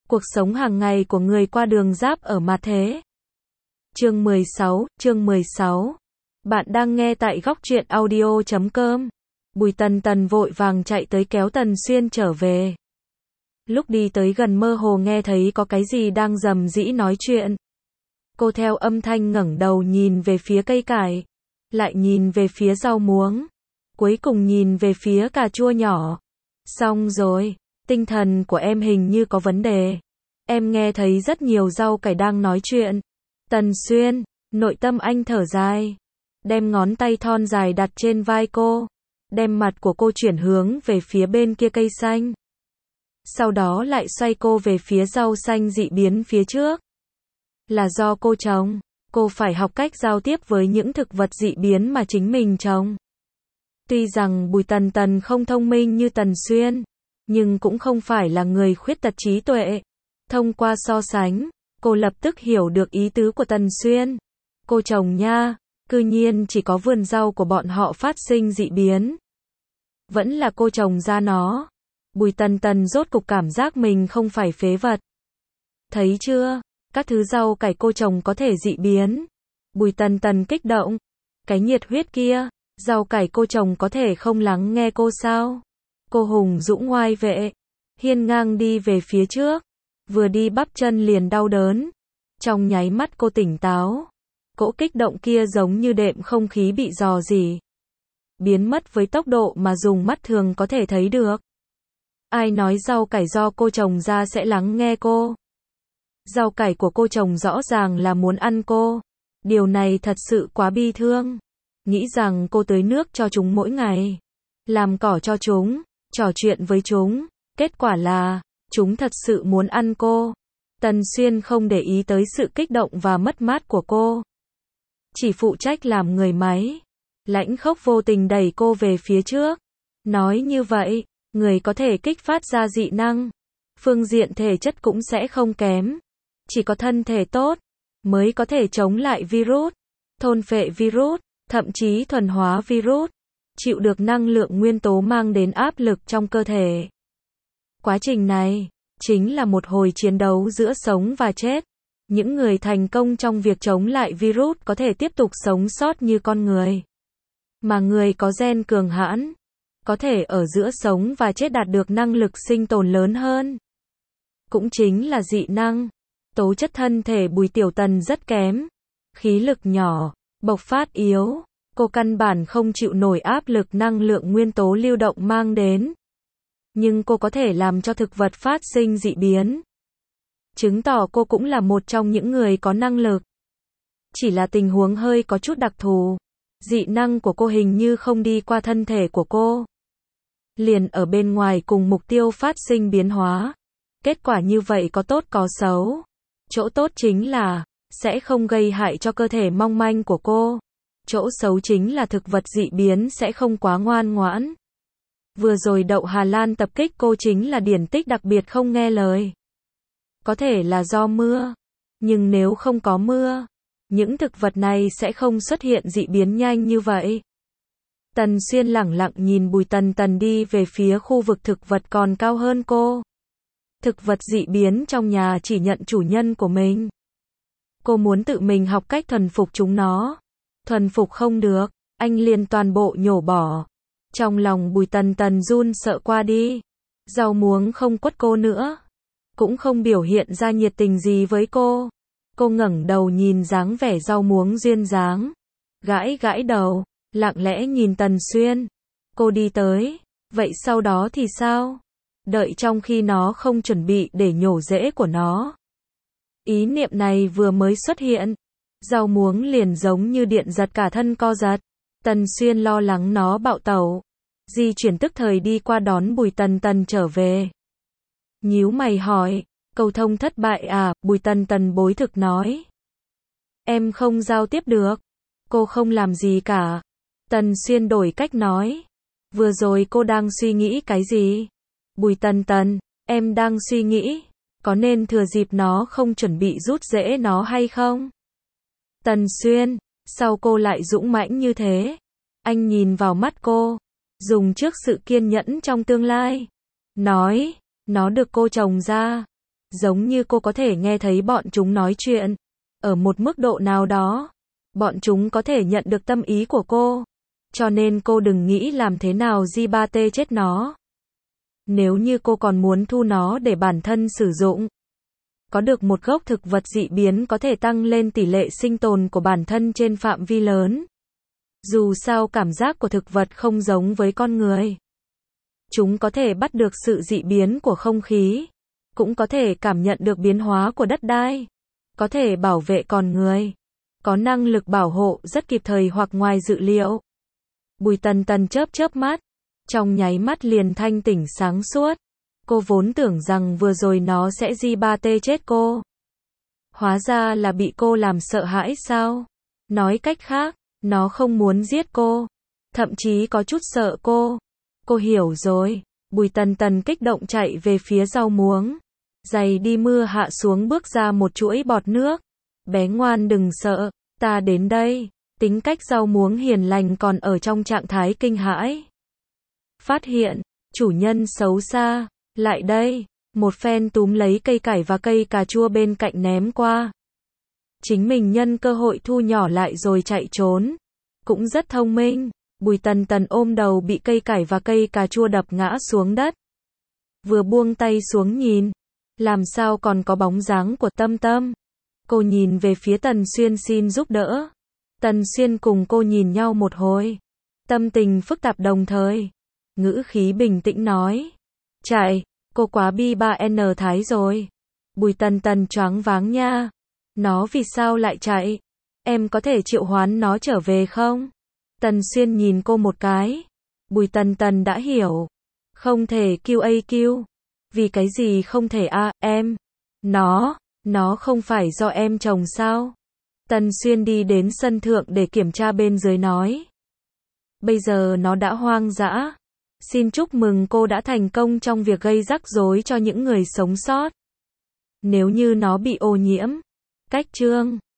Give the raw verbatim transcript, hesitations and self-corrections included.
Cuộc sống hàng ngày của người qua đường giáp ở mặt thế. Chương mười sáu, chương mười sáu. Bạn đang nghe tại góc truyện audio chấm com. Bùi Tần Tần vội vàng chạy tới kéo Tần Xuyên trở về. Lúc đi tới gần mơ hồ nghe thấy có cái gì đang rầm rĩ nói chuyện. Cô theo âm thanh ngẩng đầu nhìn về phía cây cải, lại nhìn về phía rau muống, cuối cùng nhìn về phía cà chua nhỏ. Xong rồi, tinh thần của em hình như có vấn đề. Em nghe thấy rất nhiều rau cải đang nói chuyện. Tần Xuyên, nội tâm anh thở dài, đem ngón tay thon dài đặt trên vai cô, đem mặt của cô chuyển hướng về phía bên kia cây xanh. Sau đó lại xoay cô về phía rau xanh dị biến phía trước. Là do cô trồng, cô phải học cách giao tiếp với những thực vật dị biến mà chính mình trồng. Tuy rằng Bùi Tần Tần không thông minh như Tần Xuyên, nhưng cũng không phải là người khuyết tật trí tuệ. Thông qua so sánh, cô lập tức hiểu được ý tứ của Tần Xuyên. Cô trồng nha, cư nhiên chỉ có vườn rau của bọn họ phát sinh dị biến. Vẫn là cô trồng ra nó. Bùi Tần Tần rốt cục cảm giác mình không phải phế vật. Thấy chưa, các thứ rau cải cô trồng có thể dị biến. Bùi Tần Tần kích động. Cái nhiệt huyết kia, rau cải cô trồng có thể không lắng nghe cô sao? Cô hùng dũng ngoai vệ, hiên ngang đi về phía trước. Vừa đi bắp chân liền đau đớn. Trong nháy mắt cô tỉnh táo. Cỗ kích động kia giống như đệm không khí bị rò rỉ, biến mất với tốc độ mà dùng mắt thường có thể thấy được. Ai nói rau cải do cô trồng ra sẽ lắng nghe cô? Rau cải của cô trồng rõ ràng là muốn ăn cô. Điều này thật sự quá bi thương. Nghĩ rằng cô tưới nước cho chúng mỗi ngày, làm cỏ cho chúng, trò chuyện với chúng. Kết quả là, chúng thật sự muốn ăn cô. Tần Xuyên không để ý tới sự kích động và mất mát của cô. Chỉ phụ trách làm người máy. Lãnh Khốc vô tình đẩy cô về phía trước. Nói như vậy, người có thể kích phát ra dị năng. Phương diện thể chất cũng sẽ không kém. Chỉ có thân thể tốt, mới có thể chống lại virus, thôn phệ virus, thậm chí thuần hóa virus. Chịu được năng lượng nguyên tố mang đến áp lực trong cơ thể. Quá trình này, chính là một hồi chiến đấu giữa sống và chết. Những người thành công trong việc chống lại virus có thể tiếp tục sống sót như con người. Mà người có gen cường hãn, có thể ở giữa sống và chết đạt được năng lực sinh tồn lớn hơn. Cũng chính là dị năng. Tố chất thân thể Bùi Tiểu Tần rất kém. Khí lực nhỏ, bộc phát yếu. Cô căn bản không chịu nổi áp lực năng lượng nguyên tố lưu động mang đến. Nhưng cô có thể làm cho thực vật phát sinh dị biến. Chứng tỏ cô cũng là một trong những người có năng lực. Chỉ là tình huống hơi có chút đặc thù. Dị năng của cô hình như không đi qua thân thể của cô. Liền ở bên ngoài cùng mục tiêu phát sinh biến hóa. Kết quả như vậy có tốt có xấu. Chỗ tốt chính là, sẽ không gây hại cho cơ thể mong manh của cô. Chỗ xấu chính là thực vật dị biến sẽ không quá ngoan ngoãn. Vừa rồi Đậu Hà Lan tập kích cô chính là điển tích đặc biệt không nghe lời. Có thể là do mưa. Nhưng nếu không có mưa, những thực vật này sẽ không xuất hiện dị biến nhanh như vậy. Tần Xuyên lẳng lặng nhìn Bùi Tần Tần đi về phía khu vực thực vật còn cao hơn cô. Thực vật dị biến trong nhà chỉ nhận chủ nhân của mình. Cô muốn tự mình học cách thuần phục chúng nó. Thuần phục không được, anh liền toàn bộ nhổ bỏ. Trong lòng Bùi Tần Tần run sợ qua đi. Rau muống không quất cô nữa, cũng không biểu hiện ra nhiệt tình gì với cô. Cô ngẩng đầu nhìn dáng vẻ rau muống duyên dáng, gãi gãi đầu, lặng lẽ nhìn Tần Xuyên. Cô đi tới, vậy sau đó thì sao? Đợi trong khi nó không chuẩn bị để nhổ rễ của nó. Ý niệm này vừa mới xuất hiện, rau muống liền giống như điện giật cả thân co giật. Tần Xuyên lo lắng nó bạo tẩu, di chuyển tức thời đi qua đón Bùi Tần Tần trở về. Nhíu mày hỏi, cầu thông thất bại à? Bùi Tần Tần bối thực nói. Em không giao tiếp được. Cô không làm gì cả. Tần Xuyên đổi cách nói. Vừa rồi cô đang suy nghĩ cái gì? Bùi Tần Tần, em đang suy nghĩ, có nên thừa dịp nó không chuẩn bị rút rễ nó hay không? Tần Xuyên, sao cô lại dũng mãnh như thế? Anh nhìn vào mắt cô, dùng trước sự kiên nhẫn trong tương lai. Nói, nó được cô trồng ra. Giống như cô có thể nghe thấy bọn chúng nói chuyện. Ở một mức độ nào đó, bọn chúng có thể nhận được tâm ý của cô. Cho nên cô đừng nghĩ làm thế nào Gibate chết nó. Nếu như cô còn muốn thu nó để bản thân sử dụng. Có được một gốc thực vật dị biến có thể tăng lên tỷ lệ sinh tồn của bản thân trên phạm vi lớn. Dù sao cảm giác của thực vật không giống với con người. Chúng có thể bắt được sự dị biến của không khí. Cũng có thể cảm nhận được biến hóa của đất đai. Có thể bảo vệ con người. Có năng lực bảo hộ rất kịp thời hoặc ngoài dự liệu. Bùi Tần Tần chớp chớp mắt. Trong nháy mắt liền thanh tỉnh sáng suốt. Cô vốn tưởng rằng vừa rồi nó sẽ Gibate chết cô. Hóa ra là bị cô làm sợ hãi sao? Nói cách khác, nó không muốn giết cô. Thậm chí có chút sợ cô. Cô hiểu rồi. Bùi Tần Tần kích động chạy về phía rau muống. Giày đi mưa hạ xuống bước ra một chuỗi bọt nước. Bé ngoan đừng sợ, ta đến đây. Tính cách rau muống hiền lành còn ở trong trạng thái kinh hãi. Phát hiện, chủ nhân xấu xa, lại đây. Một phen túm lấy cây cải và cây cà chua bên cạnh ném qua. Chính mình nhân cơ hội thu nhỏ lại rồi chạy trốn. Cũng rất thông minh. Bùi Tần Tần ôm đầu bị cây cải và cây cà chua đập ngã xuống đất. Vừa buông tay xuống nhìn. Làm sao còn có bóng dáng của Tâm Tâm. Cô nhìn về phía Tần Xuyên xin giúp đỡ. Tần Xuyên cùng cô nhìn nhau một hồi. Tâm tình phức tạp đồng thời. Ngữ khí bình tĩnh nói. Chạy, cô quá bi ba en thái rồi. Bùi Tần Tần choáng váng nha. Nó vì sao lại chạy? Em có thể triệu hoán nó trở về không? Tần Xuyên nhìn cô một cái. Bùi Tần Tần đã hiểu. Không thể Q A Q. Vì cái gì không thể a à, em? Nó, nó không phải do em trồng sao? Tần Xuyên đi đến sân thượng để kiểm tra bên dưới nói. Bây giờ nó đã hoang dã. Xin chúc mừng cô đã thành công trong việc gây rắc rối cho những người sống sót. Nếu như nó bị ô nhiễm. Cách chương